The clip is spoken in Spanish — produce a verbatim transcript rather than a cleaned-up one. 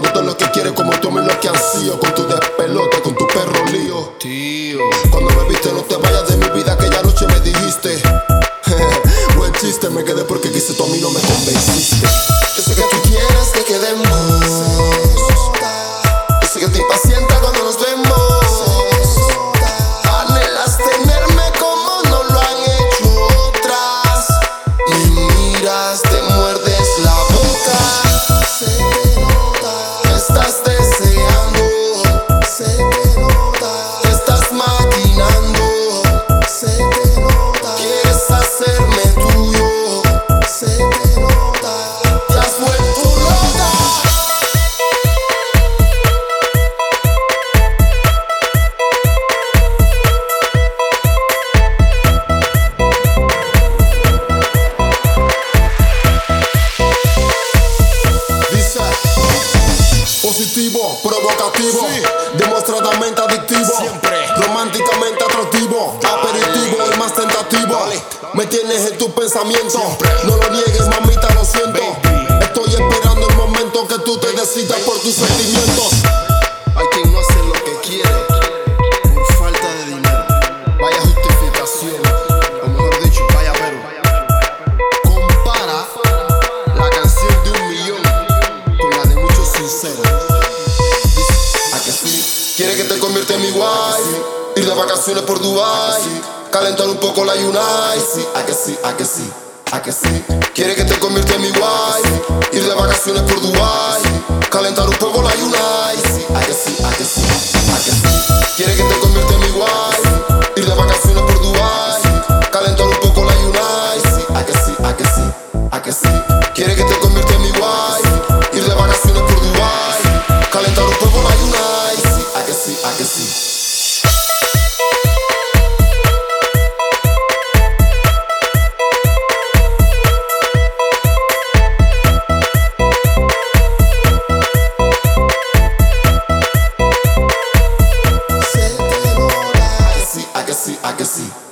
Tengo todo lo que quieres como tú me lo que ansío. Con tu despelote, con tu perro lío. Tío, cuando me viste no te vayas de mi vida, aquella noche me dijiste. Buen chiste, me quedé porque quise, tú a mí no me convenciste. Yo sé que tú quieres que quedemos. Yo sé que estoy paciente cuando nos vemos. Anhelas tenerme como no lo han hecho otras. Me miras, te muerdes la boca. Se te nota, me estás deseando. Se te nota, te estás maquinando. Se te nota, quieres hacerme tuyo. Se te nota, te has vuelto loca. Dice positivo, provocativo, Sí. demostradamente adictivo, Siempre. románticamente atractivo, aperitivo y más tentativo. Dale. Me tienes en tus pensamientos, Siempre. no lo niegues, mamita, lo siento. Baby. Estoy esperando el momento que tú te decidas por tus sentimientos. hay quien no hace lo que quiere por falta de dinero. Vaya justificación, o mejor dicho, vaya pero. Compara la canción de un millón con la de muchos sinceros. ¿A que sí? Quiere que te convierta en mi wife, ir de vacaciones por Dubai, calentar un poco la Yunai. ¿A que sí? ¿A que sí? ¿A que sí? Quiere que te convierta en mi wife, ir de vacaciones por Dubai, calentar un poco la Yunai. ¿A que sí?